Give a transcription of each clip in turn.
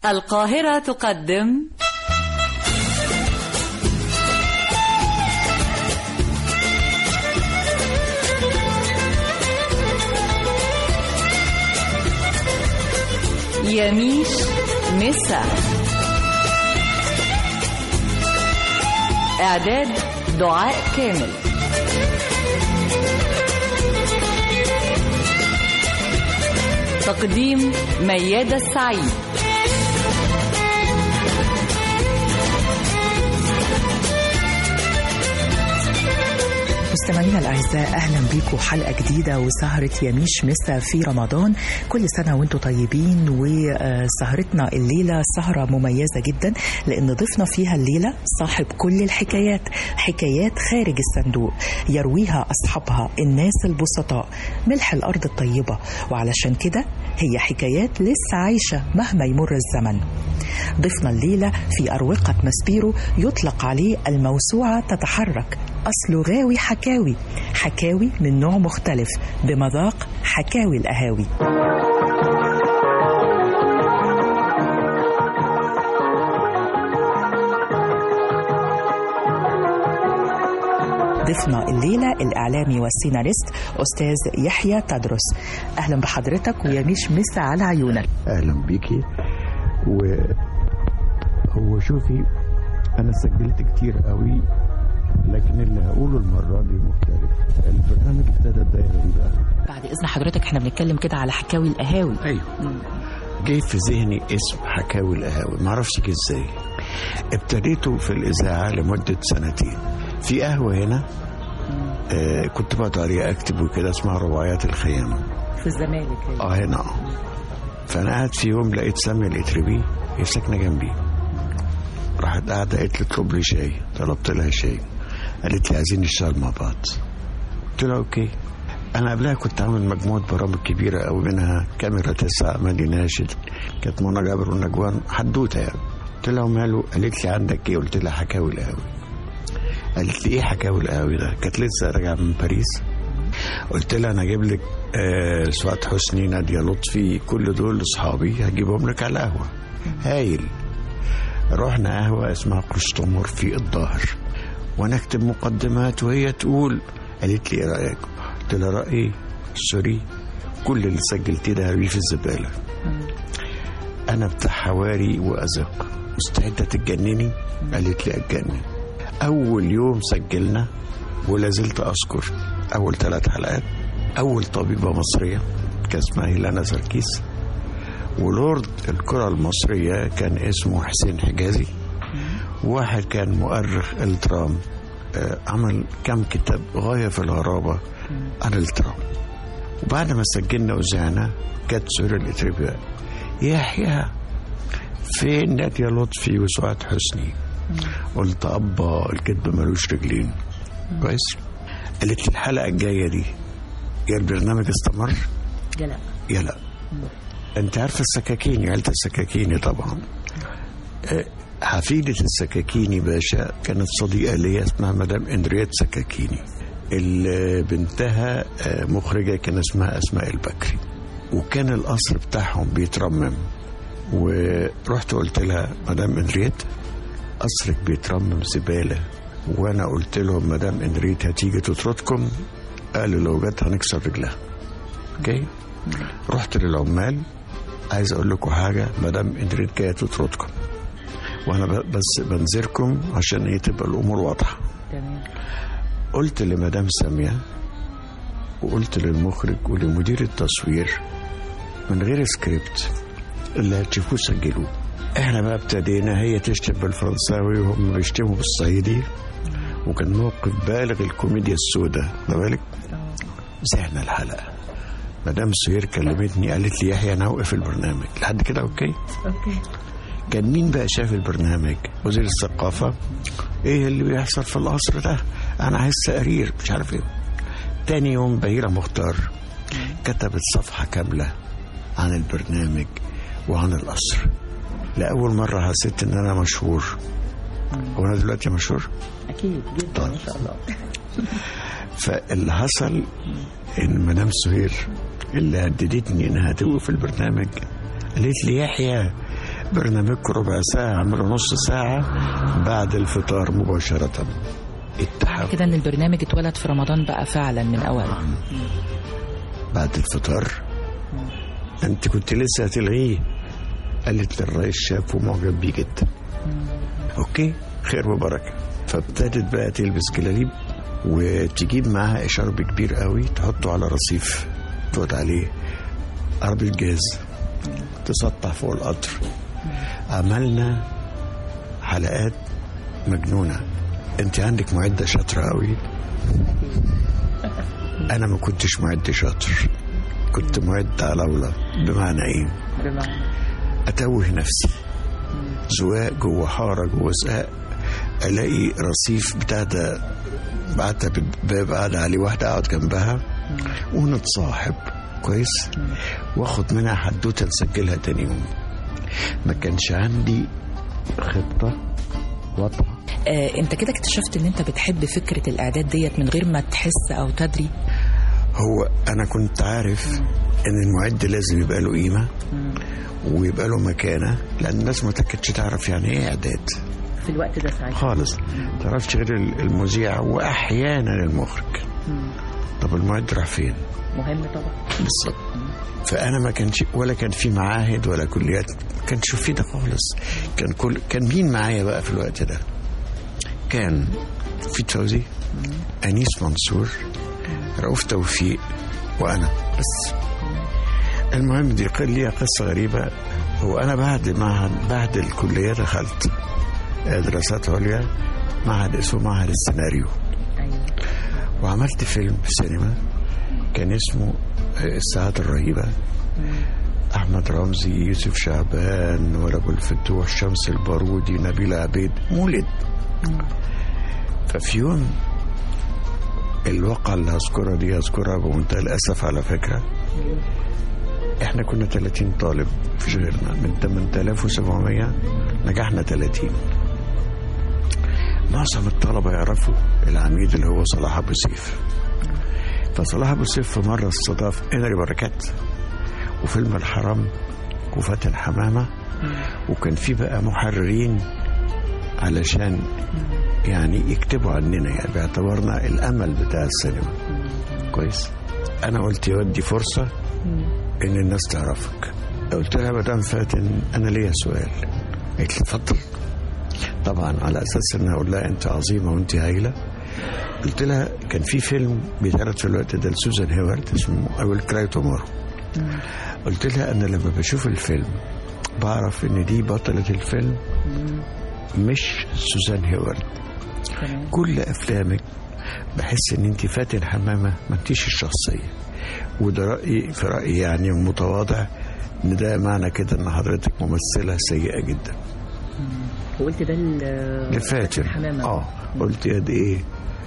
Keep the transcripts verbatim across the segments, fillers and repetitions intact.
القاهرة تقدم يميش مسا. إعداد دعاء كامل. تقديم ميادة السعيد. مستمعينا الأعزاء، أهلا بيكم حلقة جديدة وسهرة يميش مسا في رمضان. كل سنة وانتم طيبين. وسهرتنا الليلة سهرة مميزة جدا لأن ضيفنا فيها الليلة صاحب كل الحكايات، حكايات خارج الصندوق يرويها أصحابها الناس البسطاء، ملح الأرض الطيبة، وعلشان كده هي حكايات لسه عايشة مهما يمر الزمن. ضيفنا الليلة في أروقة ماسبيرو يطلق عليه الموسوعة تتحرك، أصله غاوي حكاوي، حكاوي من نوع مختلف بمذاق حكاوي القهاوي. ضيفنا الليلة الإعلامي والسيناريست أستاذ يحيى تدرس. أهلا بحضرتك ويميش مسا على عيونك. أهلا بيكي. وهو شوفي أنا سجلت كتير قوي، لكن اللي هقوله المرة دي مختلف. البرنامج ابتدى بداية غريبة قوي. بعد إذن حضرتك احنا بنتكلم كده على حكاوي القهاوي. أيوه. جاي في ذهني اسم حكاوي القهاوي، معرفش جه ازاي. ابتديته في الإذاعة لمدة سنتين في قهوة هنا. آه كنت بقعد عليها أكتب وكده، اسمها رباعيات الخيام في الزمالك. اه هنا. فأنا قاعد في يوم لقيت سامية الإتربي هي ساكنة جنبي، راحت قاعدة قالت لي اطلب لي شاي. طلبت لها شاي، قالت لي عايزين نشتغل مع بعض. قلت لها اوكي. انا قبلها كنت عامل مجموعه برامج كبيره قوي، منها كاميرا تسعة، مادي ناشد، كانت منى جابر والنجوان، حدوته يعني. قلت لها وماله؟ قالت لي عندك ايه؟ قلت لها حكاوي القهاوي. قالت لي ايه حكاوي القهاوي ده؟ كانت لسه راجعه من باريس. قلت لها انا اجيب لك آه سعاد حسني، ناديه لطفي، كل دول اصحابي، هجيبهم لك على قهوه. هايل. رحنا قهوه اسمها قشطمر في الظاهر، وانا اكتب مقدمات وهي تقول. قالت لي ايه رايك؟ قلت لها رايي سوري، كل اللي سجلتيه ده هرميه في الزباله. انا بتاع حواري وازق، مستعده تتجنني؟ قالت لي اتجنن. اول يوم سجلنا ولا زلت اذكر اول ثلاث حلقات، اول طبيبه مصريه كان اسمها هيلانا سركيس، ولورد الكره المصريه كان اسمه حسين حجازي، واحد كان مؤرخ الترام عمل كم كتاب غاية في الغرابة عن الترام. وبعد ما سجلنا وزعنا كانت سورة الإتربياء يحيى فين نادية لطفي وسعاد حسني؟ قلت أبا الكذب ملوش رجلين. كويس. قالت لي الحلقة الجاية دي يا البرنامج استمر يا لا يا لا. انت عارفة السكاكيني، عيلة السكاكيني طبعا. حفيدة السكاكيني باشا كانت صديقة ليا اسمها مدام اندريات سكاكيني، اللي بنتها مخرجة كان اسمها اسماء البكري، وكان القصر بتاعهم بيترمم. ورحت قلت لها مدام اندريات قصرك بيترمم زبالة. وانا قلت لهم مدام اندريات هتيجي تطردكم، قالوا لو جت هنكسر رجلها. اوكي. رحت للعمال، عايز اقول لكم حاجة، مدام اندريات جاية تطردكم، وانا بس بنذركم عشان ايه تبقى الامور واضحه. تمام. قلت لمدام ساميه وقلت للمخرج ولمدير التصوير من غير سكريبت، اللي هتشوفوه سجلوه. احنا بقى ابتدينا، هي تشتم بالفرنساوي وهم بيشتموا بالصعيدي، وكان موقف بالغ الكوميديا السوداء. ده بالك. زهقنا الحلقه. مدام سهير كلمتني قالت لي يحيى انا هوقف البرنامج لحد كده. اوكي اوكي. كان مين بقى شاف البرنامج؟ وزير الثقافة. ايه اللي بيحصل في القصر ده؟ انا عايز تقرير مش عارف ايه. تاني يوم بهيرة مختار كتبت صفحة كاملة عن البرنامج وعن القصر. لأول مرة حسيت ان انا مشهور. وانا دلوقتي مشهور؟ اكيد جدا ما شاء الله. فاللي حصل ان مدام سهير اللي هددتني انها توقف البرنامج قالت لي يحيى برنامجكم ربع ساعة اعملوا نص ساعة بعد الفطار مباشرة. التحول كده ان البرنامج اتولد في رمضان بقى فعلا من اول بعد الفطار. انت كنت لسه هتلغيه، قالت للرئيس شافه معجب بيه جدا. اوكي خير وبركة. فابتدت بقى تلبس جلاليب وتجيب معاها اشارب كبير قوي تحطه على رصيف تقعد عليه عربية جاز تسطح فوق القطر. عملنا حلقات مجنونة. انت عندك معدة شاطرة قوي، انا ما كنتش معد شاطر، كنت معد على بمعنى ايه؟ بمعنى اتوه نفسي زواق جوه حارة جوه زقاق، الاقي رصيف بتاع ده بعتها بالباب قاعد عليه واحدة اقعد جنبها ونتصاحب كويس واخد منها حدوتة نسجلها تاني يوم. ما كانش عندي خطة واضحة. آه، انت كده اكتشفت ان انت بتحب فكرة الاعداد ديت من غير ما تحس او تدري؟ هو انا كنت عارف ان المعد لازم يبقى له قيمة ويبقى له مكانة، لان الناس ما كانتش تعرف يعني ايه اعداد في الوقت ده ساعتها خالص. ما تعرفش غير المذيع واحيانا المخرج. طب المعد راح فين؟ مهم طبعا. بالظبط. فانا ما كانش ولا كان في معاهد ولا كليات، ما كانش في ده خالص. كان كل كان مين معايا بقى في الوقت ده؟ كان في فوزي، انيس منصور، رؤوف توفيق، وانا بس. المهم دي ليها قصه غريبه. هو انا بعد معهد بعد الكليه دخلت دراسات عليا معهد اسمه معهد السيناريو، وعملت فيلم في السينما كان اسمه الساعات الرهيبة. أحمد رمزي، يوسف شعبان، ولا أبو الفتوح، شمس البارودي، نبيل عبيد، مولد. ففي يوم الواقعة اللي هذكرها دي هذكرها بمنتهى الأسف على فكرة. احنا كنا ثلاثين طالب في شغلنا من ثمانية آلاف وسبعمية نجحنا ثلاثين. معظم الطلبة يعرفوا العميد اللي هو صلاح أبو سيف. فصلاح أبو سيف في مرة استضاف إنري بركات وفيلم الحرام وفاتن حمامة، وكان في بقى محررين علشان يعني يكتبوا عننا، يعني باعتبارنا الأمل بتاع السينما كويس. أنا قلت يودي فرصة إن الناس تعرفك. قلت لها مدام فاتن أنا ليا سؤال. قلت لي اتفضل. طبعا على أساس إن أقول لها أنت عظيمة وأنت هايلة. قلت لها كان في فيلم بيتعرض في الوقت ده لسوزان هيوارد اسمه I will cry tomorrow. قلت لها أنا لما بشوف الفيلم بعرف إن دي بطلة الفيلم مش سوزان هيوارد. كل أفلامك بحس إن أنت فاتن حمامة ما انتيش الشخصية، وده رأيي في رأيي يعني متواضع، إن ده معنى كده إن حضرتك ممثلة سيئة جدا. وقلت ده لفاتن حمامة. اه قلت يا دي ايه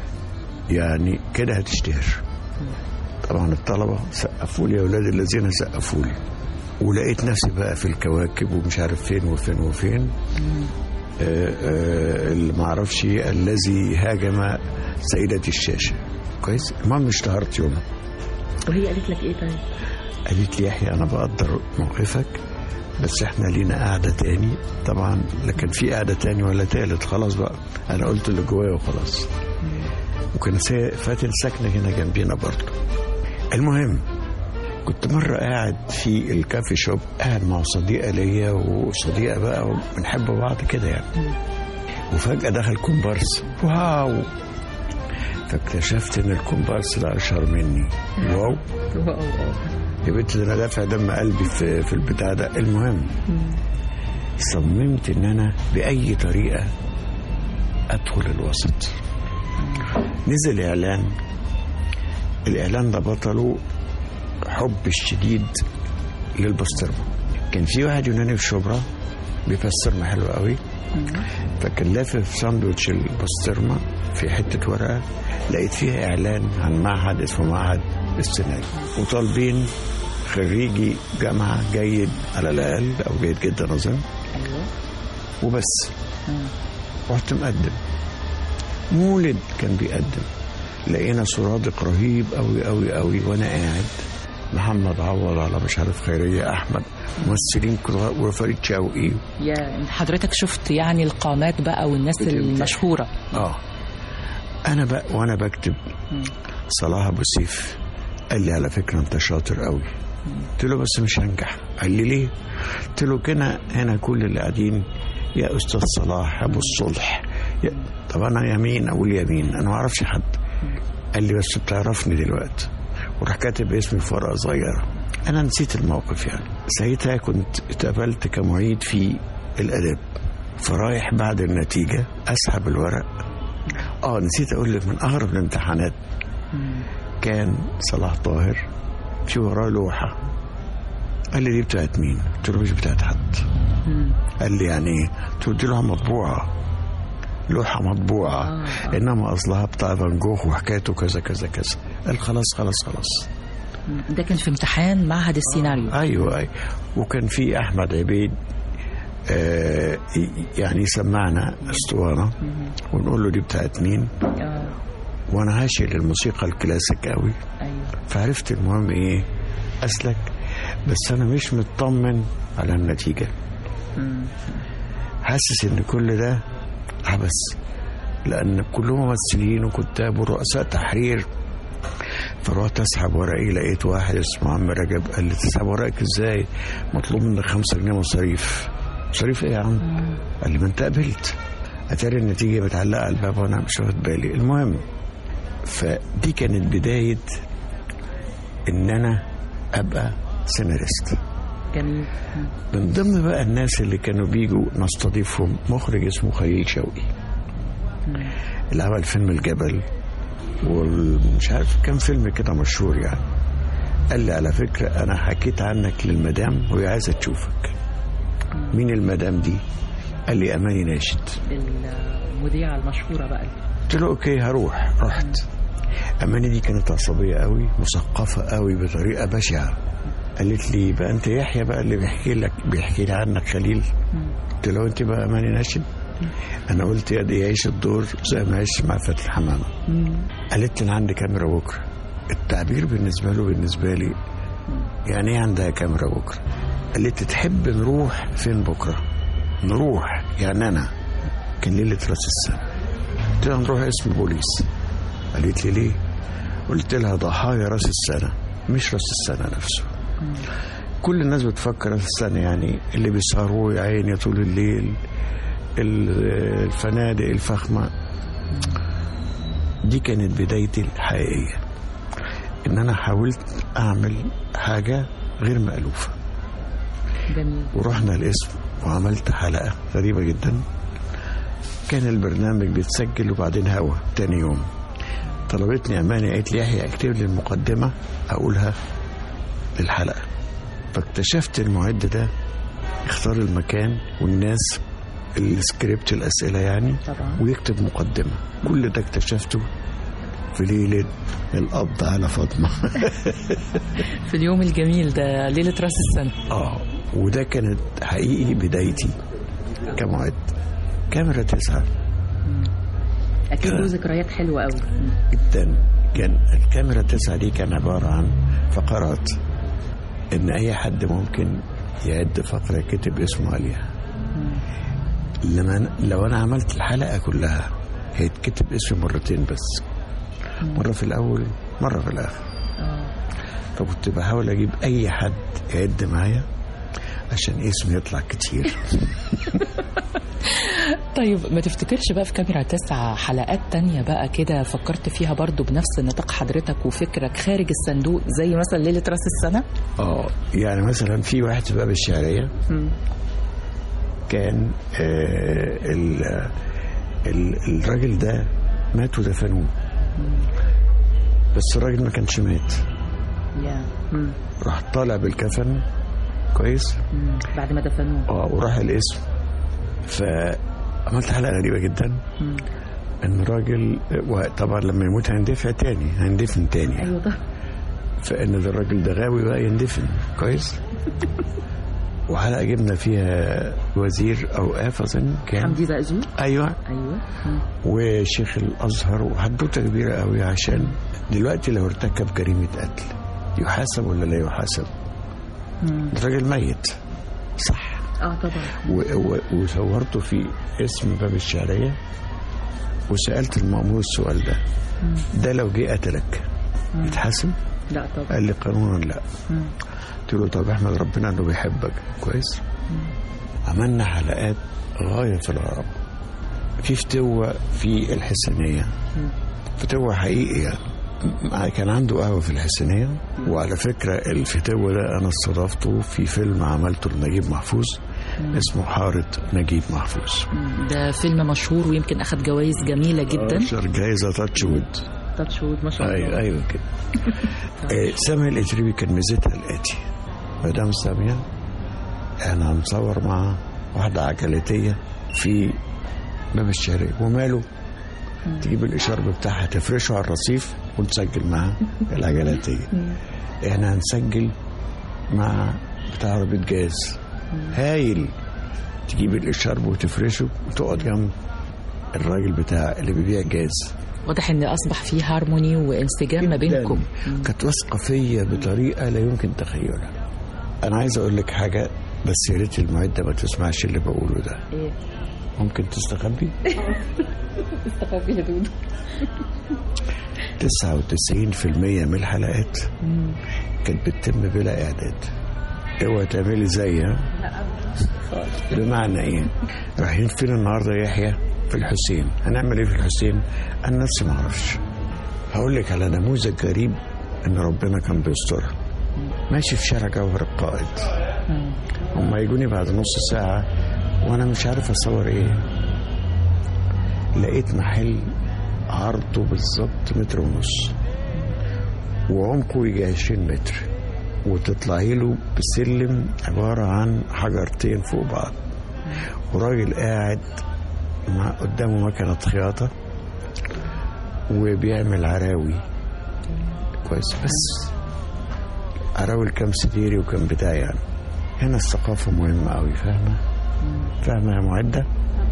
يعني كده هتشتهر. طبعا الطلبة سقفوا لي يا اولاد الذين سقفوا لي، ولقيت نفسي بقى في الكواكب ومش عارف فين وفين وفين. آه آه اللي ما اعرفش الذي هاجم سيدة الشاشة كويس. المهم اشتهرت يومها. وهي قالت لك ايه طيب؟ قالت لي يحيى انا بقدر موقفك بس احنا لينا قاعدة تاني. طبعا لكن في قاعدة تاني ولا تالت، خلاص بقى انا قلت اللي جوايا وخلاص. وكان فاتن ساكنة هنا جنبينا برضه. المهم كنت مرة قاعد في الكافي شوب قاعد مع صديقة ليا وصديقة بقى وبنحب بعض كده يعني، وفجأة دخل كومبارس واو. فاكتشفت ان الكومبارس ده اشهر مني. واو يا بنت ده انا دافع دم قلبي في في البتاع ده. المهم صممت ان انا باي طريقه ادخل الوسط. نزل اعلان، الاعلان ده بطله حب الشديد للبسطرمه. كان في واحد يوناني في شبرا بيبسطرمه حلو قوي، فكان لافف ساندوتش البسطرمه في حته ورقه، لقيت فيها اعلان عن معهد اسمه معهد السيناريو، وطالبين خريجي جامعة جيد على الأقل أو جيد جدا أظن. وبس. رحت مقدم. مولد كان بيقدم، لقينا سرادق رهيب أوي أوي أوي، وأنا قاعد محمد عوض على مش عارف خيرية أحمد ممثلين كتار وفريد شوقي. يا حضرتك شفت يعني القامات بقى والناس المشهورة. اه انا بقى وانا بكتب صلاح ابو سيف قال لي على فكره انت شاطر قوي. قلت له بس مش هنجح. قال لي ليه؟ قلت له كده هنا كل اللي قاعدين يا استاذ صلاح ابو الصلح. طب انا يمين اقول يمين، انا ما اعرفش حد. قال لي بس بتعرفني دلوقتي، وراح كاتب اسمي في ورقه صغيره. انا نسيت الموقف يعني. ساعتها كنت اتقبلت كمعيد في الاداب، فرايح بعد النتيجه اسحب الورق. اه نسيت اقول لك من اغرب الامتحانات كان صلاح طاهر في وراه لوحه. قال لي دي بتاعت مين؟ قلت له مش بتاعت حد. قال لي يعني ايه؟ قلت له لوحه مطبوعه، لوحه مطبوعه آه. انما اصلها بتاع فان جوخ وحكايته كذا كذا كذا. قال خلاص خلاص خلاص. ده كان في امتحان معهد السيناريو. آه. ايوه ايوه. وكان في احمد عبيد آه يعني سمعنا اسطوانه ونقول له دي بتاعت مين آه. وانا هاشي للموسيقى الكلاسيك قوي. ايوه. فعرفت المهم ايه اسلك، بس انا مش مطمن على النتيجه. مم. حاسس ان كل ده عبس، لان كلهم ممثلين وكتاب ورؤساء تحرير. فروحت اسحب ورقي، لقيت واحد اسمه عم رجب قال لي تسحب ورقك ازاي؟ مطلوب منك خمسة جنيه مصاريف. مصاريف ايه يا عم؟ قال لي ما انت قبلت. اتاري النتيجه متعلقه على الباب وانا مش واخد بالي. المهم فدي كانت بدايه ان انا ابقى سيناريست. جميل. من ضمن بقى الناس اللي كانوا بيجوا نستضيفهم مخرج اسمه خليل شوقي اللي عمل فيلم الجبل ومش عارف كم فيلم كده مشهور يعني. قال لي على فكرة أنا حكيت عنك للمدام وهي عايزة تشوفك. مين المدام دي؟ قال لي أماني ناشد المذيعة المشهورة بقى. قلت له أوكي هروح. رحت. أماني دي كانت عصبية قوي، مثقفة قوي بطريقة بشعة. قالت لي بقى أنت يحيى بقى اللي بيحكي لك بيحكي لي عنك خليل. قلت له أنت بقى أماني ناشد؟ أنا قلت يا دي يعيش الدور زي ما عيش مع فتحي حمامة. قالت لي أنا عندي كاميرا بكرة. التعبير بالنسبة له بالنسبة لي يعني إيه عندها كاميرا بكرة؟ قالت لي تحب نروح فين بكرة؟ نروح يعني أنا كان ليلة راس السنة. قلت لها نروح اسم بوليس. قالت لي ليه؟ قلت لها ضحايا راس السنة مش راس السنة نفسه. كل الناس بتفكر راس السنة يعني اللي بيسهروا يا عيني طول الليل، الفنادق الفخمة. دي كانت بدايتي الحقيقية، ان انا حاولت اعمل حاجة غير مألوفة. جميل. ورحنا الاسم وعملت حلقة غريبة جدا. كان البرنامج بيتسجل وبعدين هوا تاني يوم. طلبتني أماني قالت لي يحيى اكتب لي المقدمة أقولها للحلقة. فاكتشفت المعد ده يختار المكان والناس السكريبت الأسئلة يعني طبعا. ويكتب مقدمة. كل ده اكتشفته في ليلة القبض على فاطمة. في اليوم الجميل ده ليلة راس السنة. اه وده كانت حقيقي بدايتي كمعد. كاميرا تسعة أكيد له ذكريات حلوة قوي جدا. كان الكاميرا تسعة دي كان عبارة عن فقرات، إن أي حد ممكن يعد فقرة كتب اسمه عليها. لما لو أنا عملت الحلقة كلها هيتكتب اسمي مرتين بس، مرة في الأول مرة في الآخر. فكنت بحاول أجيب أي حد يعد معايا عشان اسمي يطلع كتير. طيب ما تفتكرش بقى في كاميرا تسعة حلقات تانية بقى كده فكرت فيها برضو بنفس نطاق حضرتك وفكرك خارج الصندوق زي مثلا ليلة راس السنة؟ اه يعني مثلا في واحد في باب الشعرية م. كان آه ال ال الراجل ده مات ودفنوه، بس الراجل ما كانش مات. yeah. راح طالع بالكفن كويس مم. بعد ما دفنوه اه وراح الاسم. فعملت حلقة غريبة جدا. مم. ان الراجل طبعا لما يموت هيندفع تاني هيندفن تاني. ايوه ده فان ده الراجل ده غاوي بقى يندفن كويس. وحلقة جبنا فيها وزير اوقاف اظن كان حمدي زقزوق. ايوه ايوه وشيخ الازهر وحدوته كبيرة قوي عشان دلوقتي لو ارتكب جريمة قتل يحاسب ولا لا يحاسب؟ ده راجل ميت صح. اه طبعا. و... و... وصورته في اسم باب الشعرية، وسألت المأمور السؤال ده، مم. ده لو جه قتلك يتحاسب؟ لا طبعا. قال لي قانونا لا. مم. قلت له طب احمد ربنا انه بيحبك كويس. مم. عملنا حلقات غاية في الغرابة. في فتوة في الحسينية، مم. فتوة حقيقي يعني. كان عنده قهوة في الحسينية، مم. وعلى فكرة الفتوة ده أنا استضافته في فيلم عملته لنجيب محفوظ، مم. اسمه حارة نجيب محفوظ. ده فيلم مشهور ويمكن أخذ جوائز جميلة جدا. أشهر جايزة تاتش وود. تاتش وود ما شاء الله. أيوة أيوة كده. آه سامية الإتريبي كان ميزتها الآتي: مدام سامية أنا هنصور مع واحدة عجلاتية في باب الشارع، وماله تجيب الإشارب بتاعها تفرشه على الرصيف ونسجل معها العجلاتية. احنا هنسجل مع بتاع عربية جاز هايل، تجيب الإشارب وتفرشه وتقعد جنب الراجل بتاع اللي بيبيع جاز. واضح ان اصبح فيه هارموني وانسجام ما بينكم. كانت واثقة فيا بطريقة لا يمكن تخيلها. انا عايز اقول لك حاجة بس يا ريت المعدة ما تسمعش اللي بقوله ده. ايه؟ ممكن تستخبي؟ تستخبي يا دودو. تسعة وتسعين في المية من الحلقات كانت بتتم بلا اعداد. اوعى تعملي زيها. بمعنى ايه؟ رايحين فين النهارده يا يحيى؟ في الحسين. هنعمل ايه في الحسين؟ انا نفسي ما اعرفش. هقول لك على نموذج غريب ان ربنا كان بيسترها. ماشي في شارع جوهر القائد، هم يجوني بعد نص ساعة وانا مش عارف اصور ايه. لقيت محل عرضه بالظبط متر ونص وعمقه يجي عشرين متر، وتطلعي له بسلم عبارة عن حجرتين فوق بعض، وراجل قاعد مع قدامه مكنة خياطة وبيعمل عراوي كويس، بس عراوي كام ستيري وكام بتاع. يعني هنا الثقافة مهمة قوي. فاهمة؟ فاهمة يا معدة؟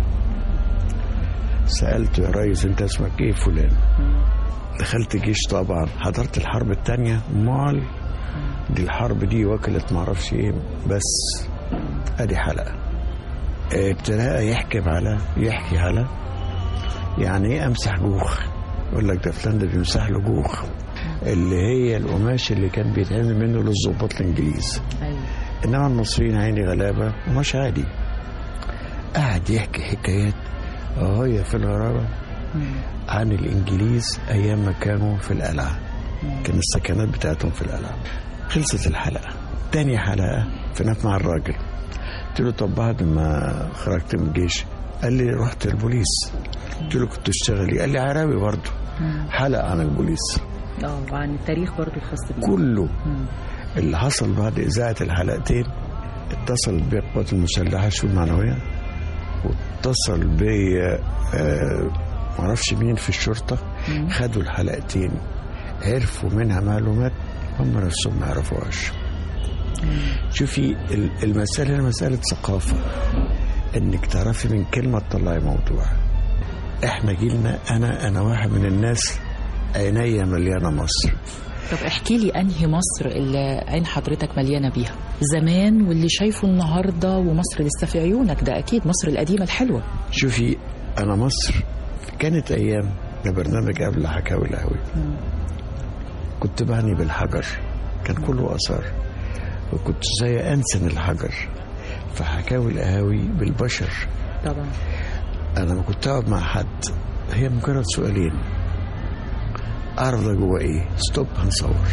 سألت يا ريس انت اسمك ايه؟ فلان. دخلت جيش طبعا، حضرت الحرب التانية. مال دي الحرب دي وكلت معرفش ايه، بس ادي حلقة. ابتدى يحكي على يحكي على يعني ايه امسح جوخ. يقول لك ده فلان ده بيمسح له جوخ، اللي هي القماش اللي كان بيتعمل منه للضباط الانجليز. ايوه. انما المصريين عيني غلابه ومش عادي. قاعد يحكي حكايات غايه في الغرابه عن الانجليز ايام ما كانوا في القلعه. كان السكنات بتاعتهم في القلعه. خلصت الحلقه. تاني حلقه فنات مع الراجل. قلت له طب بعد ما خرجت من الجيش؟ قال لي رحت البوليس. قلت له كنت تشتغلي؟ قال لي عراوي برضه. حلقه عن البوليس. اه وعن التاريخ برضه الخاص بيه كله. مم. اللي حصل بعد إذاعة الحلقتين، اتصلت بي القوات المسلحة الشؤون المعنوية، واتصل بي آه معرفش مين في الشرطة. مم. خدوا الحلقتين عرفوا منها معلومات هم نفسهم ما يعرفوهاش. شوفي المسألة هنا مسألة ثقافة، انك تعرفي من كلمة تطلعي موضوع. احنا جيلنا، انا انا واحد من الناس عينيا مليانة مصر. طب احكي لي انهي مصر اللي عين حضرتك مليانة بيها زمان واللي شايفه النهاردة، ومصر لسه في عيونك؟ ده اكيد مصر القديمة الحلوة. شوفي انا مصر كانت ايام برنامج قبل حكاوي القهوي كنت بعني بالحجر، كان كله اثار، وكنت زي انسن الحجر. فحكاوي القهاوي بالبشر طبعا. انا ما كنت اقعد مع حد هي مجرد سؤالين اعرف ده جوه ايه، ستوب هنصور.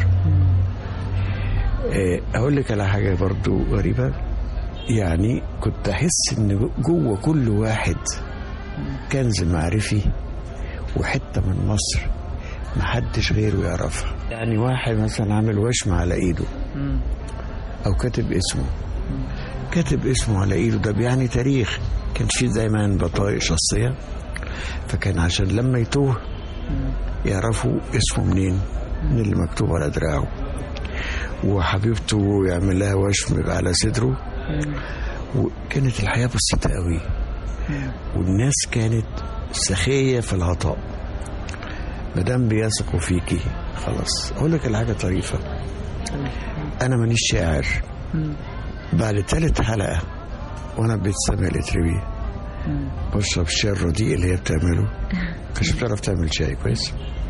اقول لك على حاجه برضو غريبه، يعني كنت احس ان جوه كل واحد كنز معرفي وحته من مصر محدش غيره يعرفها. يعني واحد مثلا عامل وشم على ايده او كاتب اسمه كاتب اسمه على ايده، ده بيعني تاريخ. كان في دايما بطايق شخصيه، فكان عشان لما يتوه يعرفوا اسمه منين، من اللي مكتوب على دراعه. وحبيبته يعمل لها وشم على صدره. وكانت الحياه بسيطه قوي، والناس كانت سخيه في العطاء. مدام بيثقوا فيكي خلاص. اقول لك الحاجه طريفه، انا مانيش شاعر بعد ثالث حلقة وانا بيت سامية الاتربي بشرب الشاي الرديء اللي هي بتعمله، كانش بتعرف تعمل شاي كويس.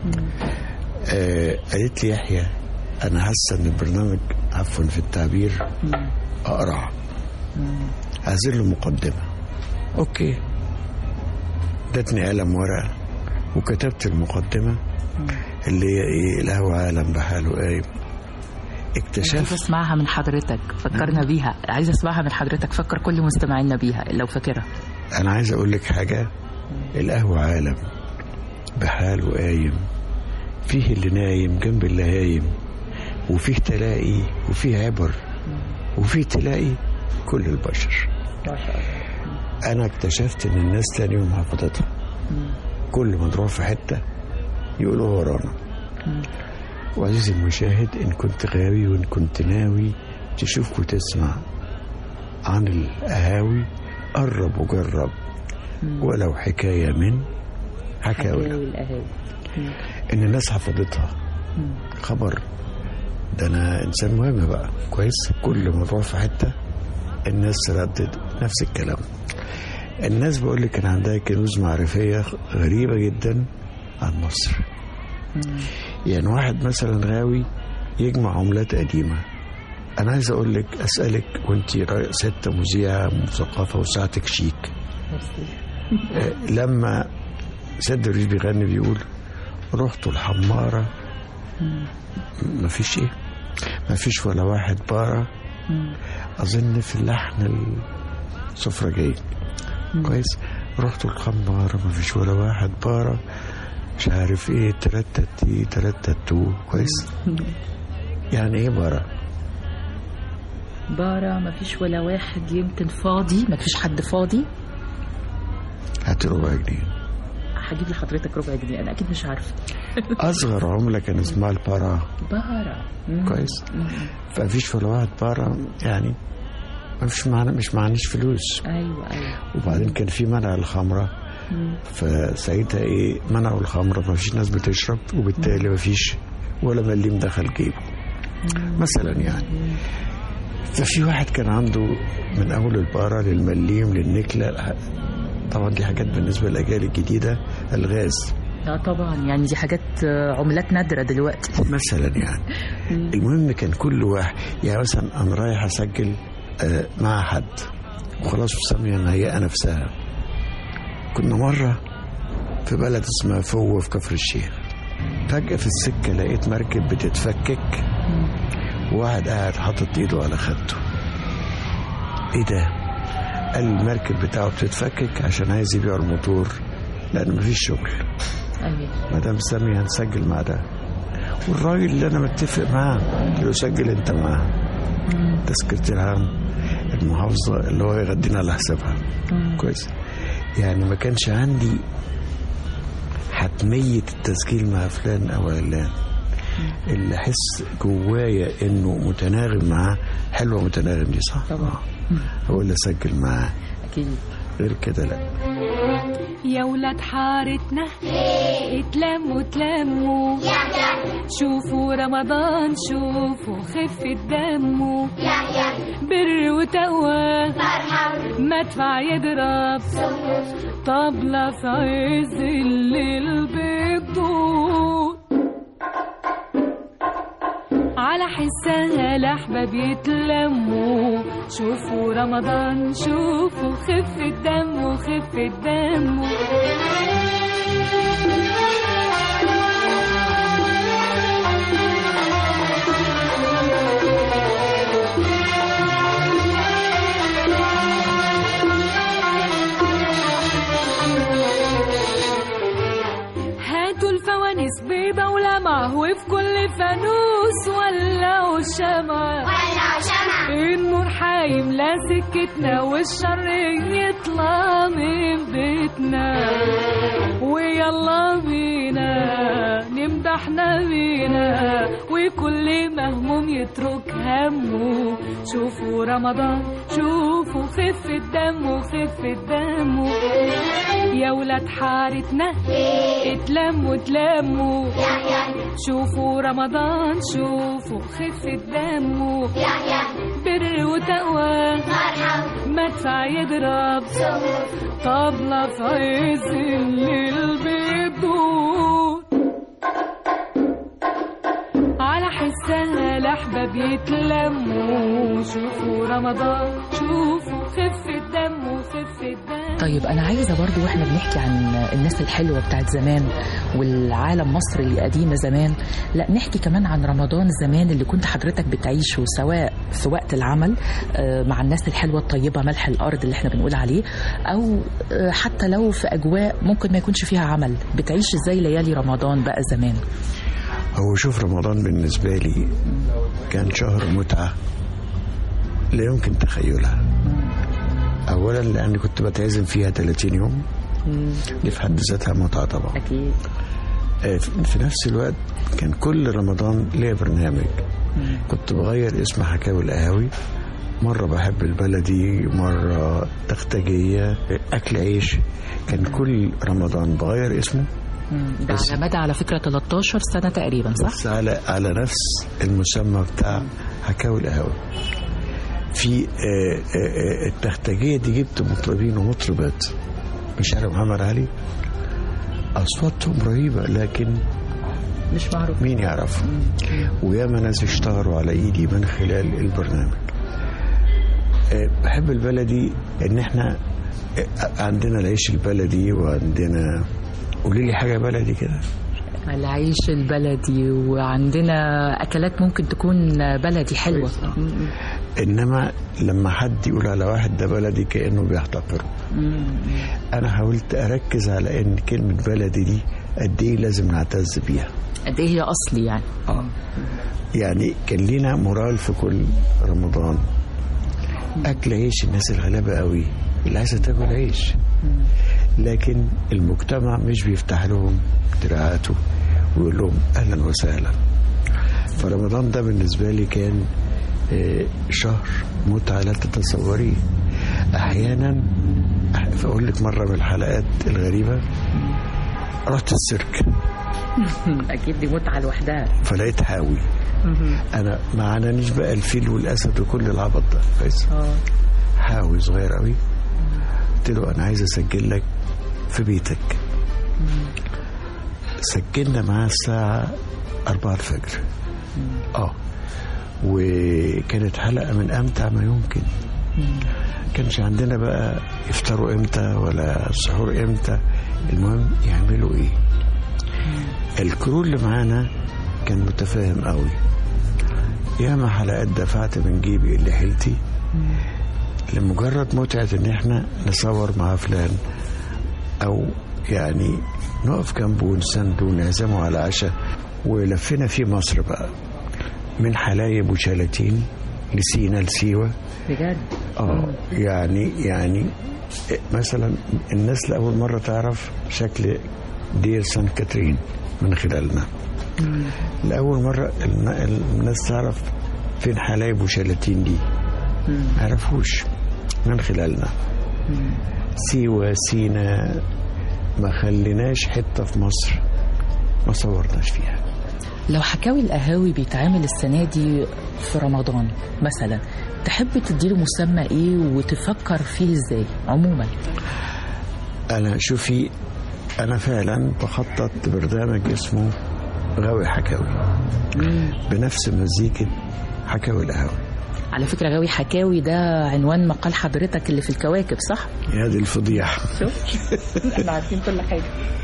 آه قالت لي يحيى انا حاسه ان البرنامج عفوا في التعبير اقرع، عايزين له مقدمه. اوكي، ادتني قلم ورقه وكتبت المقدمه اللي هي ايه، القهوه عالم بحاله قايم. اكتشفت عايز اسمعها من حضرتك، فكرنا بيها، عايز اسمعها من حضرتك، فكر كل مستمعينا بيها لو فاكرها. انا عايز اقول لك حاجه، القهوه عالم بحاله قايم، فيه اللي نايم جنب اللي هايم، وفيه تلاقي وفيه عبر وفيه تلاقي كل البشر. انا اكتشفت ان الناس تاني يوم حفظتها، كل ما نروح في حته يقولوا ورانا. وعزيزي المشاهد، ان كنت غاوي وان كنت ناوي تشوف وتسمع عن القهاوي قرب وجرب ولو حكايه من حكاوي القهاوي ان الناس حفظتها. خبر ده انا انسان مهم بقى كويس. كل ما نروح في حته الناس تردد نفس الكلام. الناس بقول لك كان عندها كنوز معرفيه غريبه جدا عن مصر. يعني واحد مثلا غاوي يجمع عملات قديمه. انا عايز اقول لك اسالك وانت ست مذيعه مثقفه وساعتك شيك، لما سيد الريش بيغني بيقول رحت الحمارة مفيش ايه، مفيش ولا واحد بارة، اظن في اللحن السفرة جاي كويس. رحت الحمارة مفيش ولا واحد بارة، مش عارف ايه، تلاتتي تلاتتو كويس. يعني ايه بارة؟ بارة مفيش ولا واحد يمكن فاضي، مفيش حد فاضي. هاتي ربع جنيه. هجيب لحضرتك ربع جنيه، انا اكيد مش عارفه. اصغر عمله كان اسمها البارة. بارة كويس. فمفيش ولا واحد بارة، يعني مفيش معنا، مش معناش فلوس. ايوه ايوه. وبعدين كان في منع الخمره، فساعتها ايه، منعوا الخمره، مفيش ناس بتشرب وبالتالي مفيش ولا مليم دخل جيبه مثلا. يعني ففي واحد كان عنده من اول البارة للمليم للنكله. طبعا دي حاجات بالنسبه للاجيال الجديده الغاز. لا طبعا، يعني دي حاجات عملات نادره دلوقتي مثلا. يعني المهم كان كل واحد، يعني مثلا انا رايح اسجل مع حد وخلاص وساميه مهيئه نفسها. كنا مره في بلد اسمها فوة في كفر الشيخ، فجاه في السكه لقيت مركب بتتفكك وواحد قاعد حاطط ايده على خدته. ايه ده؟ قال المركب بتاعه بتتفكك عشان عايز يبيع الموتور لان مفيش شغل. ايوه مدام سامية هنسجل مع ده، والراجل اللي انا متفق معاه قلت له سجل انت معاه، تذكرة العام المحافظة اللي هو يغدينا على حسابها. كويس. يعني ما كانش عندي حتمية التسجيل مع فلان او علان، اللي احس جوايا انه متناغم معاه. حلوة متناغم دي صح؟ طبعا. اقول له سجل معاه اكيد، غير كده لا. يا ولاد حارتنا اتلموا اتلموا، شوفوا رمضان شوفوا خفة دمه، بر وتقوى مدفع يضرب طبلة في عز الليل بتدور، على حسها الأحباب يتلموا، شوفوا رمضان شوفوا خفة دمه خفة دمه. هاتوا الفوانيس بيضة ولمعة، وفي كل فانوس ولعوا الشمعة، ولعوا شمعة، النور حيملى سكتنا والشر يطلع من بيتنا، ويلا بينا نمدحنا بينا، وكل مهموم يترك همه، شوفوا رمضان شوفوا خفة دمه خفة دمه. يا ولاد حارتنا اتلموا اتلموا شوفوا رمضان شوفوا خفة دمه بر وتقوى مدفع يضرب طبلة في عز الليل بتدور على حسها الأحباب يتلموا شوفوا رمضان شوفوا خفة دم وخفة دم. طيب أنا عايزة برضو وإحنا بنحكي عن الناس الحلوة بتاعت زمان والعالم مصر القديمة زمان، لا نحكي كمان عن رمضان زمان اللي كنت حضرتك بتعيشه سواء في وقت العمل مع الناس الحلوة الطيبة ملح الأرض اللي احنا بنقول عليه، أو حتى لو في أجواء ممكن ما يكونش فيها عمل، بتعيش إزاي ليالي رمضان بقى زمان؟ هو شوف رمضان بالنسبة لي كان شهر متعة لا يمكن تخيلها. أولا لأني كنت بتعزم فيها ثلاثين يوم، دي في حد ذاتها متعة طبعا أكيد. في نفس الوقت كان كل رمضان ليه برنامج، كنت بغير اسم حكاوي القهاوي، مرة بحب البلدي، مرة تختجية، أكل عيش، كان كل رمضان بغير اسمه. ده على مدى على فكرة ثلاثة عشر سنة تقريبا صح؟ بس على على نفس المسمى بتاع حكاوي القهاوي. في التختجية دي جبت مطربين ومطربات، مش عارف محمد علي أصواتهم رهيبة لكن مش معروف مين يعرف، وياما ناس اشتهروا على ايدي من خلال البرنامج. بحب البلدي ان احنا عندنا العيش البلدي وعندنا، قولي لي حاجة بلدي كده. العيش البلدي وعندنا أكلات ممكن تكون بلدي حلوة، إنما لما حد يقول على واحد ده بلدي كأنه بيحتقره. أنا حاولت أركز على إن كلمة بلدي دي قد إيه لازم نعتز بيها، قد إيه هي أصلي يعني. آه يعني كان لينا مورال في كل رمضان، أكل عيش الناس الغلابة قوي اللي عايزة تاكل عيش، لكن المجتمع مش بيفتح لهم دراعاته ويقول لهم أهلا وسهلا. فرمضان ده بالنسبة لي كان شهر متعة لا تتصوريه. أحيانا فأقول لك مرة من الحلقات الغريبة رحت السيرك أكيد دي متعة لوحدها، فلقيت حاوي، أنا ما عنانيش بقى الفيل والأسد وكل العبط ده، بس حاوي صغير قوي. قلت له أنا عايز أسجل لك في بيتك. سجلنا معاه الساعة أربعة الفجر. آه وكانت حلقة من أمتع ما يمكن. كانش عندنا بقى يفطروا إمتى ولا السحور إمتى، المهم يعملوا إيه. الكرو اللي معانا كان متفاهم قوي، ياما حلقات دفعت من جيبي اللي حيلتي لمجرد متعة ان احنا نصور مع فلان او يعني نقف جنبه ونسنده ونعزمه على عشاء. ولفنا في مصر بقى من حلايب وشلاتين لسينا لسيوة بجد. اه يعني يعني مثلا الناس لأول مرة تعرف شكل دير سان كاترين من خلالنا. مم. لأول مرة الناس تعرف فين حلايب وشلاتين دي، ما عرفوش من خلالنا. مم. سيوة سينا ما خليناش حتة في مصر ما صورناش فيها. لو حكاوي القهاوي بيتعامل السنة دي في رمضان مثلا، تحب تديله مسمى ايه وتفكر فيه ازاي عموما؟ انا شوفي انا فعلا بخطط برنامج اسمه غاوي حكاوي. مم. بنفس مزيكة حكاوي القهاوي. على فكرة غاوي حكاوي ده عنوان مقال حضرتك اللي في الكواكب صح؟ يا دي الفضيحة. شوف احنا عارفين كل حاجة.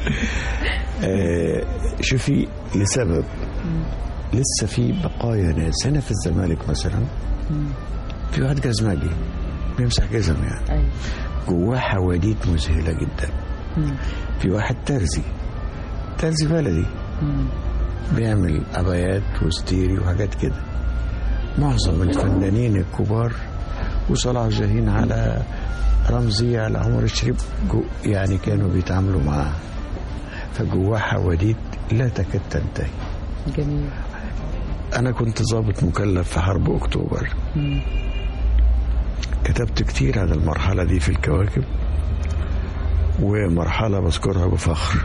آه شوفي لسبب مم. لسه في بقايا ناس هنا في الزمالك مثلا. مم. في واحد جزماجي بيمسح جزم يعني. أيوة. جواه حواديت مذهلة جدا. مم. في واحد ترزي ترزي بلدي. مم. بيعمل عبايات وستيري وحاجات كده. معظم الفنانين الكبار وصلاح جاهين على رمزي على عمر الشريف يعني كانوا بيتعاملوا معاه، فجواه حواديت لا تكاد تنتهي. جميل. أنا كنت ضابط مكلف في حرب أكتوبر. مم. كتبت كتير عن المرحلة دي في الكواكب، ومرحلة بذكرها بفخر.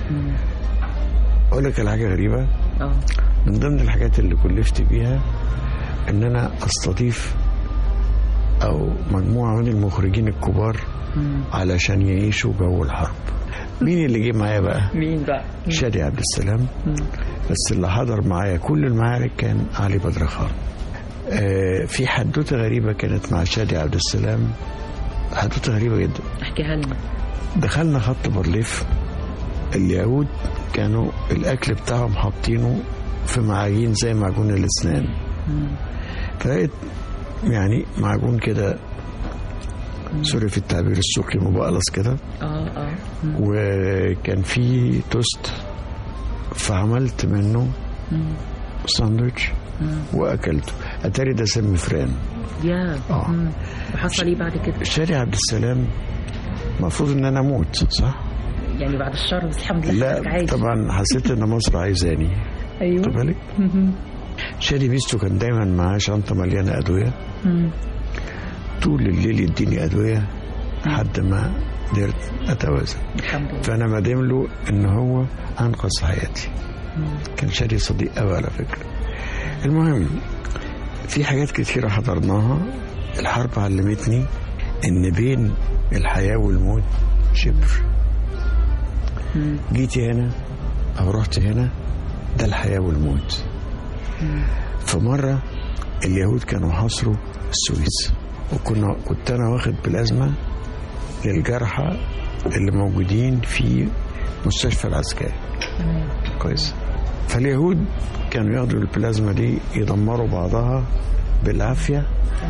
أقول لك على حاجة غريبة. اه من ضمن الحاجات اللي كلفت بيها إن أنا أستضيف أو مجموعة من المخرجين الكبار مم. علشان يعيشوا جو الحرب. مين اللي جه معايا بقى؟ مين بقى؟ شادي عبد السلام. مم. بس اللي حضر معايا كل المعارك كان علي بدر خان. آه في حدوته غريبة كانت مع شادي عبد السلام، حدوته غريبة جدا. احكيها لنا. دخلنا خط بارليف، اليهود كانوا الأكل بتاعهم حاطينه في معاجين زي معجون الأسنان. فلقيت يعني معجون كده، سوري في التعبير السوقي، مبقلص كده. اه اه وكان في توست، فعملت منه ساندويتش واكلته. اتاري ده سم فران. يا اه مم. وحصل ايه بعد كده؟ شادي عبد السلام المفروض ان انا اموت، صح؟ يعني بعد الشر، بس الحمد لله لا عايش. طبعا حسيت ان مصر عايزاني. ايوه خد بالك. شادي بيستو كان دايما معاه شنطه مليانه ادويه. مم. طول الليل يديني ادويه لحد ما قدرت اتوازن. الحمد لله. فانا مدام له ان هو انقذ حياتي. مم. كان شادي صديق قوي على فكره. المهم في حاجات كتيره حضرناها. الحرب علمتني ان بين الحياه والموت شبر. مم. جيتي هنا او رحت هنا، ده الحياه والموت. مم. فمره اليهود كانوا حاصروا السويس، وكنا كنت انا واخد بلازما للجرحى اللي موجودين في مستشفى العسكري. كويس. فاليهود كانوا ياخدوا البلازما دي يدمروا بعضها بالعافيه،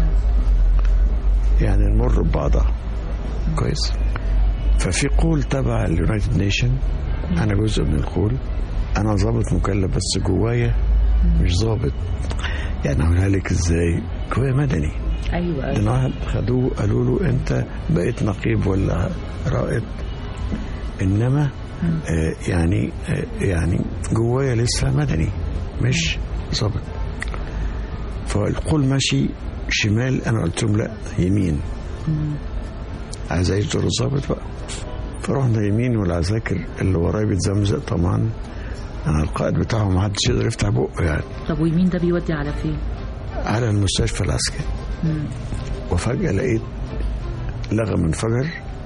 يعني نمر ببعضها. كويس. ففي قول تبع اليونايتد نيشن، انا جزء من القول، انا ضابط مكلف بس جوايا مش ضابط. يعني اقولها لك ازاي؟ جوايا مدني. ايوه ده ايوه. واحد خدوه قالوا له انت بقيت نقيب ولا رائد، انما آه يعني آه يعني جوايا لسه مدني مش ضابط. فالقول ماشي شمال، انا قلت لهم لا يمين. عايز اعيش دور الضابط بقى. فرحنا يمين، والعساكر اللي ورايا بيتزمزق طبعا، انا القائد بتاعهم ما حدش يقدر يفتح بقه يعني. طب ويمين ده بيودي على فين؟ على المستشفى العسكري. مم. وفجأة لقيت لغم انفجر،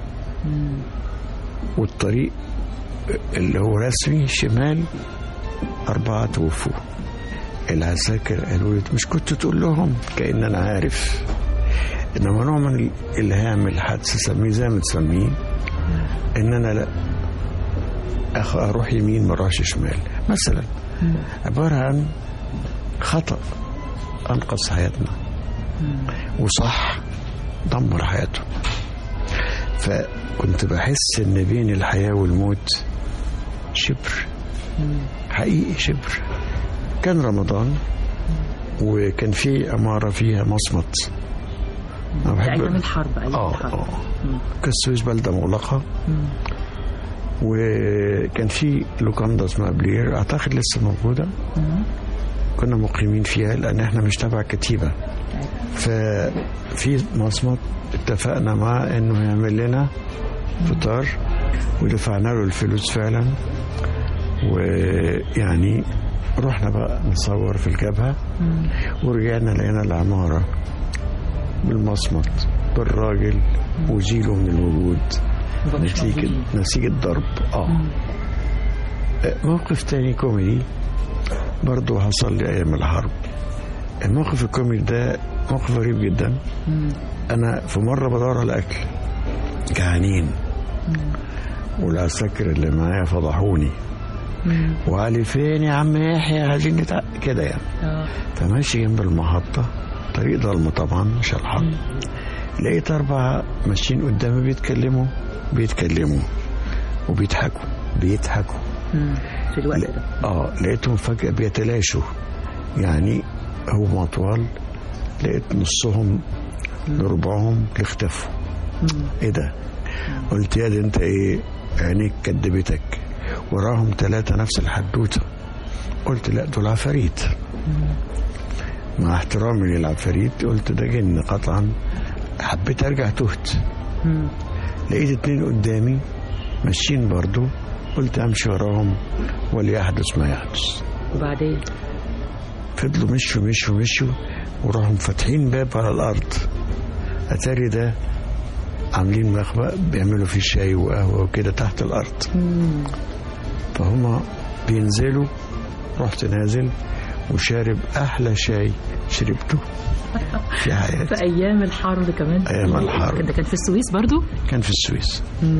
والطريق اللي هو رسمي شمال أربعة توفوا. العساكر قالوا لي مش كنت تقول لهم؟ كأن أنا عارف. إنما نوع من الإلهام الحادثة سميه زي ما تسميه، إن أنا لا أخ أروح يمين ما أروحش شمال مثلا، عبارة عن خطأ أنقذ حياتنا، وصح دمر حياته. فكنت بحس إن بين الحياة والموت شبر حقيقي، شبر. كان رمضان وكان في عمارة فيها مصمت. أيام الحرب. أيام آه الحرب. آه كالسويس بلدة مغلقة. مم. وكان في لوكاندا اسمها بلير، أعتقد لسه موجودة. مم. كنا مقيمين فيها لأن احنا مش تبع كتيبة. ففي مصمت اتفقنا معاه انه يعمل لنا فطار، ودفعنا له الفلوس فعلا. ويعني رحنا بقى نصور في الجبهة، ورجعنا لقينا العمارة بالمصمت بالراجل وجيله من الوجود نتيجة نتيجة ضرب. اه موقف تاني كوميدي برضو حصل لي أيام الحرب. الموقف الكوميدي ده موقف غريب جدا. أنا في مرة بدور على أكل، جعانين، والعساكر اللي معايا فضحوني، وعلي فين يا عم يحيى عايزين نتع... كده يعني. فماشي جنب المحطة، طريق ضلمة طبعا مش الحرب، لقيت أربعة ماشيين قدامي بيتكلموا بيتكلموا وبيضحكوا بيضحكوا في الوقت ده. اه لقيتهم فجأة بيتلاشوا، يعني هم أطوال، لقيت نصهم لربعهم اختفوا. ايه ده؟ قلت يا دي انت ايه عينيك كدبتك، وراهم ثلاثة نفس الحدوتة. قلت لا دول عفاريت. مع احترامي للعفاريت قلت ده جن قطعا. حبيت ارجع تهت، لقيت اتنين قدامي ماشيين برضو، قلت امشي وراهم وليحدث ما يحدث. وبعدين فضلوا مشوا مشوا مشوا وراهم فاتحين باب على الارض، اتاري ده عاملين مخبأ بيعملوا فيه شاي وقهوه وكده تحت الارض. مم. فهم بينزلوا، رحت نازل وشارب احلى شاي شربته في حياتي. في ايام الحرب كمان. ايام الحرب ده كان في السويس برضو. كان في السويس.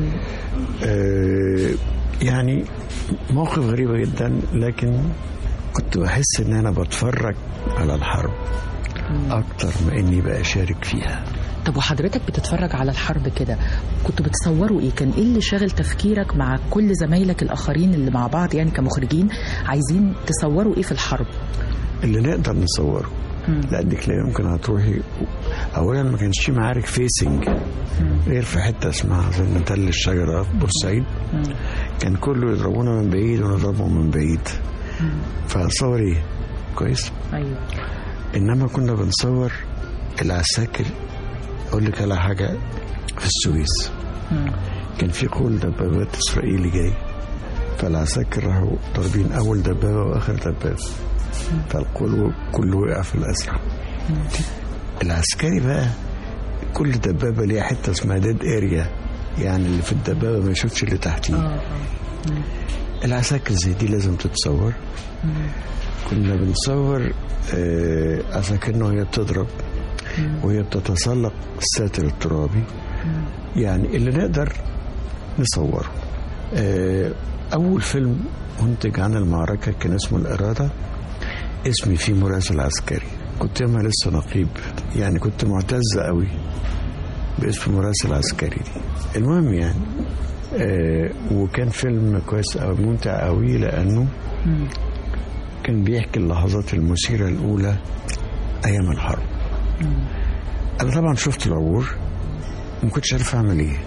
آه يعني موقف غريب جدا، لكن كنت بحس ان انا بتفرج على الحرب اكتر ما اني بقى اشارك فيها. طب وحضرتك بتتفرج على الحرب كده، كنت بتصوروا ايه؟ كان ايه اللي شاغل تفكيرك مع كل زمايلك الاخرين اللي مع بعض يعني كمخرجين، عايزين تصوروا ايه في الحرب؟ اللي نقدر نصوره، لانك لا يمكن هتروحي. اولا ما كانش في معارك فيسنج غير في حته اسمها زي تل الشجره في بورسعيد، كان كله يضربونا من بعيد ونضربهم من بعيد، فصور ايه كويس. ايوه. انما كنا بنصور العساكر. اقول لك على حاجه، في السويس كان في قول دبابات اسرائيلي جاي، فالعساكر راحوا ضاربين اول دبابه واخر دبابه، فالقول كله وقع في الازرع. العسكري بقى كل دبابه ليها حته اسمها ديد اريا، يعني اللي في الدبابه ما يشوفش اللي تحتيه. العساكر زي دي لازم تتصور. كنا بنصور آه عساكرنا وهي بتضرب وهي بتتسلق الساتر الترابي، يعني اللي نقدر نصوره. آه أول فيلم منتج عن المعركة كان اسمه الإرادة، اسمي فيه مراسل عسكري. كنت يومها لسه نقيب، يعني كنت معتز قوي باسم مراسل عسكري دي. المهم يعني آه وكان فيلم كويس أو ممتع قوي، لأنه كان بيحكي اللحظات المثيرة الأولى أيام الحرب. أنا طبعا شفت العبور، ما كنتش عارف أعمل إيه.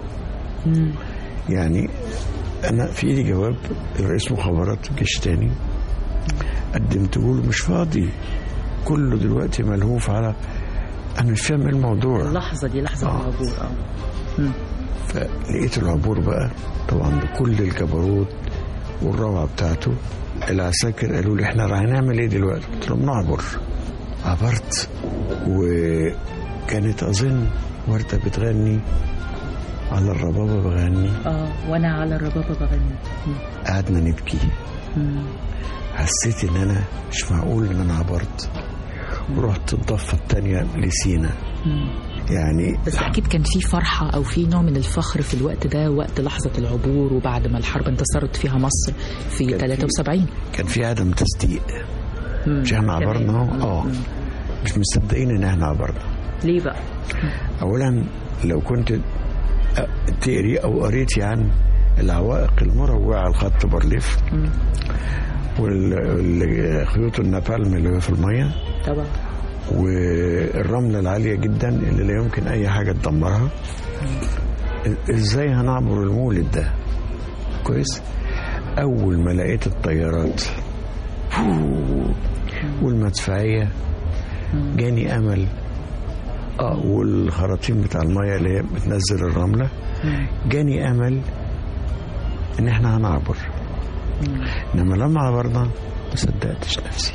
يعني أنا في إيدي جواب رئيس مخابرات الجيش تاني، قدمته له مش فاضي، كله دلوقتي ملهوف على، أنا مش فاهم إيه الموضوع. اللحظة دي لحظة آه. العبور. اه فلقيت العبور بقى طبعا بكل الجبروت والروعة بتاعته. العساكر قالوا لي احنا راح نعمل ايه دلوقتي؟ قلت لهم نعبر. عبرت، وكانت اظن وردة بتغني على الربابة بغني. اه وانا على الربابة بغني. قعدنا نبكي. مم. حسيت ان انا مش معقول ان انا عبرت، ورحت الضفة التانية لسينا. يعني بس اكيد كان في فرحة او في نوع من الفخر في الوقت ده، وقت لحظة العبور وبعد ما الحرب انتصرت فيها مصر في ثلاثة وسبعين. كان في عدم تصديق. مش احنا عبرنا؟ اه مش مصدقين ان احنا عبرنا. ليه بقى؟ اولا لو كنت تقري او قريتي عن العوائق المروعة الخط بارليف والخيوط النابالم اللي هو في المية طبعا، والرملة العالية جدا اللي لا يمكن أي حاجة تدمرها، إزاي هنعبر المولد ده؟ كويس. أول ما لقيت الطيارات والمدفعية جاني أمل. آه والخراطيم بتاع المية اللي هي بتنزل الرملة، جاني أمل إن إحنا هنعبر. إنما لما عبرنا ما صدقتش نفسي.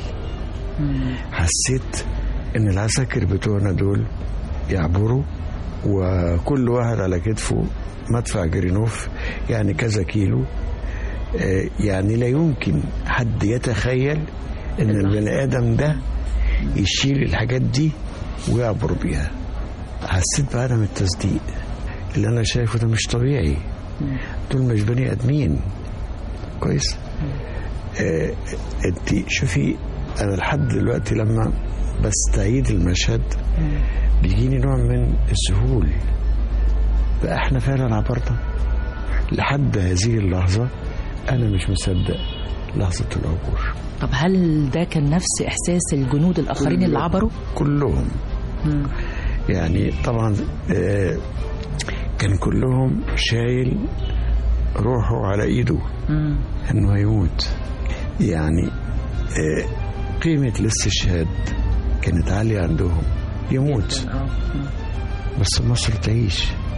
حسيت ان العساكر بتوعنا دول يعبروا وكل واحد على كتفه مدفع جرينوف، يعني كذا كيلو. يعني لا يمكن حد يتخيل ان البني ادم ده يشيل الحاجات دي ويعبر بيها. حسيت بعدم التصديق، اللي انا شايفه ده مش طبيعي، دول مش بني ادمين. كويس. آه انت شوفي، انا لحد دلوقتي لما بستعيد المشهد بيجيني نوع من الذهول. بقى احنا فعلا عبرنا. لحد هذه اللحظة انا مش مصدق لحظة العبور. طب هل ده كان نفس احساس الجنود الاخرين اللي عبروا؟ كلهم. مم. يعني طبعا آه كان كلهم شايل روحه على ايده. مم. انه هيموت. يعني آه قيمة الاستشهاد كانت عالية عندهم. يموت بس مصر تعيش.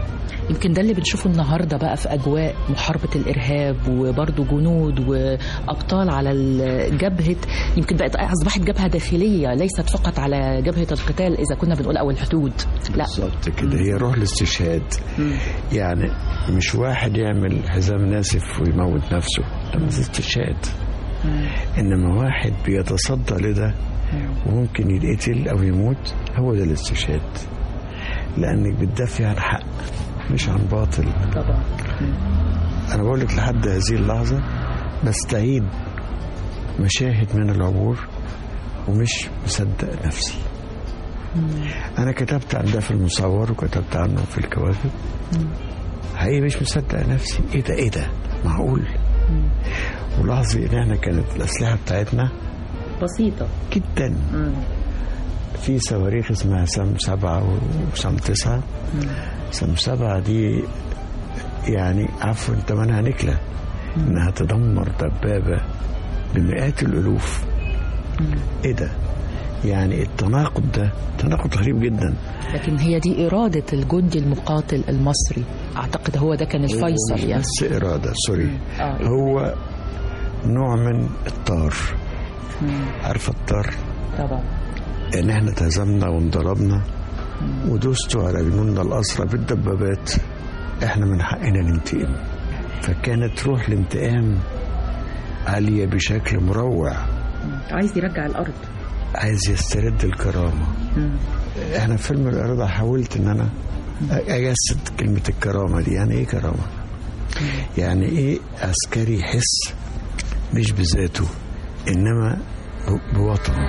يمكن ده اللي بنشوفه النهارده بقى في اجواء محاربه الارهاب، وبرضه جنود وابطال على جبهه، يمكن بقت اصبحت جبهه داخليه ليست فقط على جبهه القتال اذا كنا بنقول او الحدود. لا بالظبط كده، هي روح الاستشهاد. مم. يعني مش واحد يعمل حزام ناسف ويموت نفسه، ده استشهاد. انما واحد بيتصدى لده وممكن يتقتل او يموت، هو ده الاستشهاد، لانك بتدافع عن حق مش عن باطل. طبعا. انا بقول لك لحد هذه اللحظه بستعيد مشاهد من العبور ومش مصدق نفسي. انا كتبت عن ده في المصور وكتبت عنه في الكواكب، حقيقي مش مصدق نفسي. ايه ده ايه ده معقول؟ ولاحظي ان احنا كانت الاسلحه بتاعتنا بسيطه جدا. مم. في صواريخ اسمها سام سبعة وسام تسعة. سام سبعة دي يعني عفوا ثمنها نكلة، انها تدمر دبابة بمئات الالوف. مم. ايه ده؟ يعني التناقض ده تناقض غريب جدا. لكن هي دي إرادة الجندي المقاتل المصري، أعتقد هو ده كان الفيصل. يعني بس إرادة سوري. آه هو نوع من الطار. مم. عارفة الطار؟ طبعا. ان احنا تهزمنا وانضربنا ودوستوا على جنودنا الأسرى بالدبابات، احنا من حقنا ننتقم. فكانت روح الانتقام عالية بشكل مروع. عايز يرجع الأرض، عايز يسترد الكرامة. مم. احنا في فيلم الإرادة حاولت ان انا اجسد كلمة الكرامة دي. يعني ايه كرامة؟ مم. يعني ايه عسكري يحس مش بذاته انما بوطنه.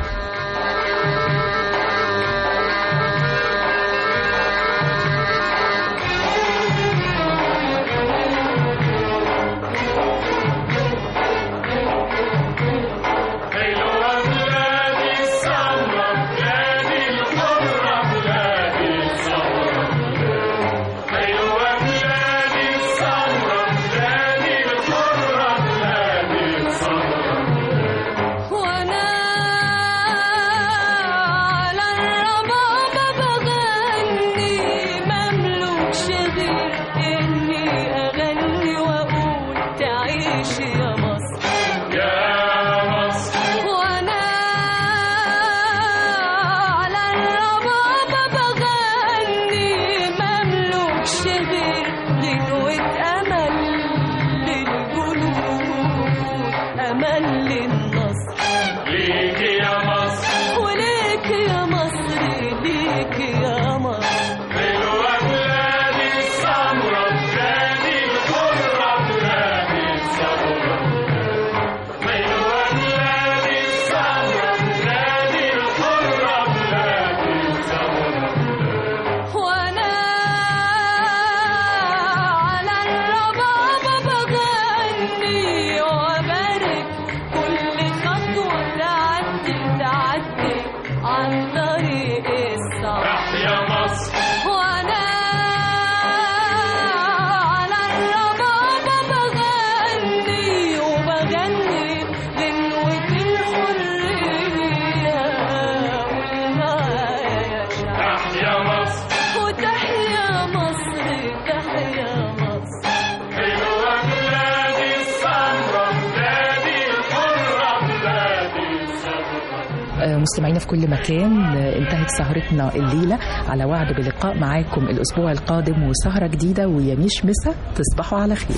مستمعينا في كل مكان، انتهت سهرتنا الليلة على وعد بلقاء معاكم الأسبوع القادم وسهرة جديدة ويميش مسا. تصبحوا على خير.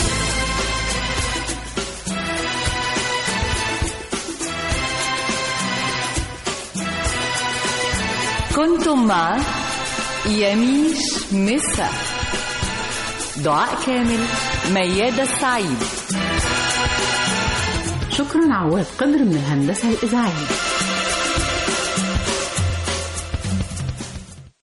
كنتم مع يميش مسا، دعاء كامل، ميادة السعيد. شكرا عواد قدر من الهندسة الإذاعية.